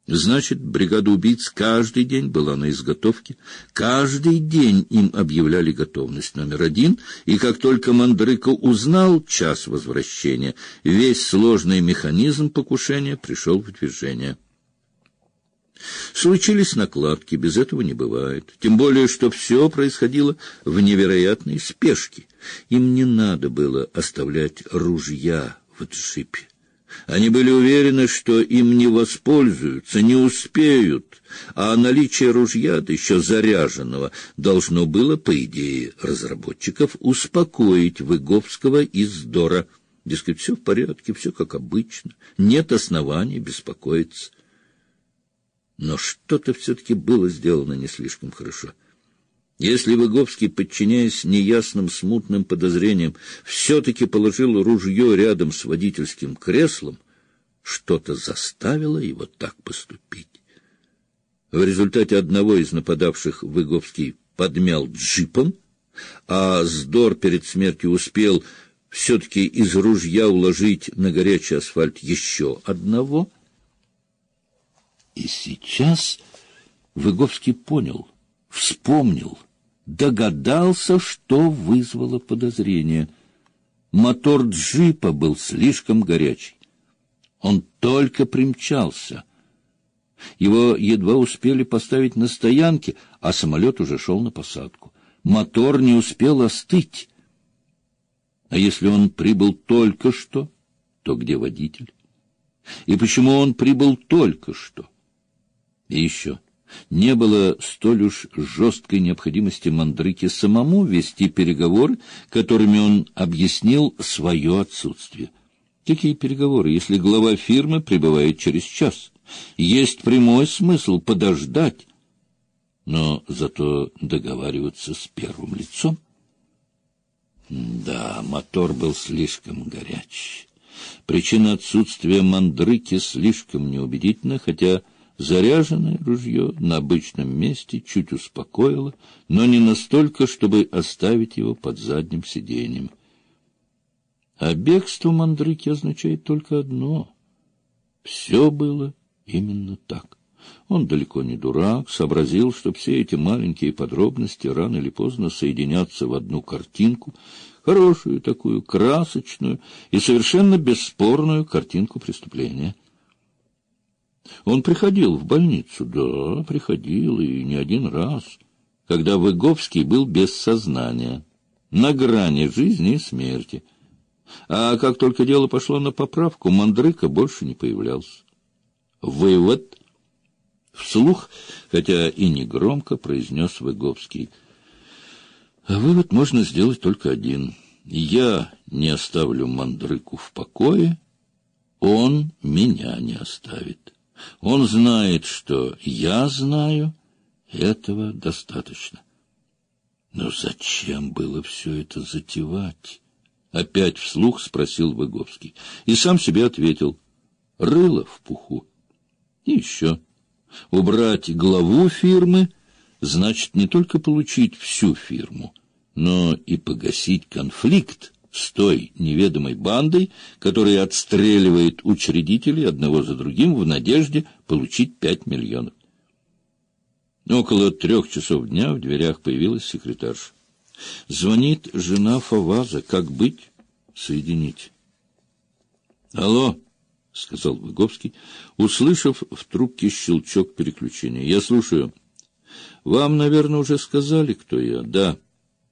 Значит, бригада убийц каждый день была на изготовке, каждый день им объявляли готовность номер 1, и как только Мандрыка узнал час возвращения, весь сложный механизм покушения пришел в движение. Случились накладки, без этого не бывает, тем более, что все происходило в невероятной спешке. Им не надо было оставлять ружья в джипе. Они были уверены, что им не воспользуются, не успеют, а наличие ружья, да еще заряженного, должно было, по идее разработчиков, успокоить Выговского и Здора. Дескать, все в порядке, все как обычно, нет оснований беспокоиться. Но что-то все-таки было сделано не слишком хорошо. Если Выговский, подчиняясь неясным смутным подозрениям, все-таки положил ружье рядом с водительским креслом, что-то заставило его так поступить. В результате одного из нападавших Выговский подмял джипом, а Здор перед смертью успел все-таки из ружья уложить на горячий асфальт еще одного. И сейчас Выговский понял, вспомнил, догадался, что вызвало подозрение. Мотор джипа был слишком горячий. Он только примчался. Его едва успели поставить на стоянке, а самолет уже шел на посадку. Мотор не успел остыть. А если он прибыл только что, то где водитель? И почему он прибыл только что? И еще... Не было столь уж жесткой необходимости Мандрыке самому вести переговоры, которыми он объяснил свое отсутствие. Какие переговоры, если глава фирмы прибывает через час? Есть прямой смысл подождать, но зато договариваться с первым лицом. Да, мотор был слишком горяч. Причина отсутствия Мандрыки слишком неубедительна, хотя заряженное ружье на обычном месте чуть успокоило, но не настолько, чтобы оставить его под задним сиденьем. А бегство Мандрыки означает только одно. Все было именно так. Он далеко не дурак, сообразил, что все эти маленькие подробности рано или поздно соединятся в одну картинку, хорошую такую, красочную и совершенно бесспорную картинку преступления. Он приходил в больницу, да, приходил, и не один раз, когда Выговский был без сознания, на грани жизни и смерти. А как только дело пошло на поправку, Мандрыка больше не появлялся. Вывод. Вслух, хотя и не громко, произнес Выговский. Вывод можно сделать только один. Я не оставлю Мандрыку в покое, он меня не оставит. Он знает, что я знаю, этого достаточно. Но зачем было все это затевать? Опять вслух спросил Выговский. И сам себе ответил. Рыло в пуху. И еще. Убрать главу фирмы значит не только получить всю фирму, но и погасить конфликт с той неведомой бандой, которая отстреливает учредителей одного за другим в надежде получить 5 миллионов. Около 3 часов дня в дверях появилась секретарша. Звонит жена Фаваза. Как быть? Соединить. Алло, сказал Выговский, услышав в трубке щелчок переключения. Я слушаю. Вам, наверное, уже сказали, кто я. Да.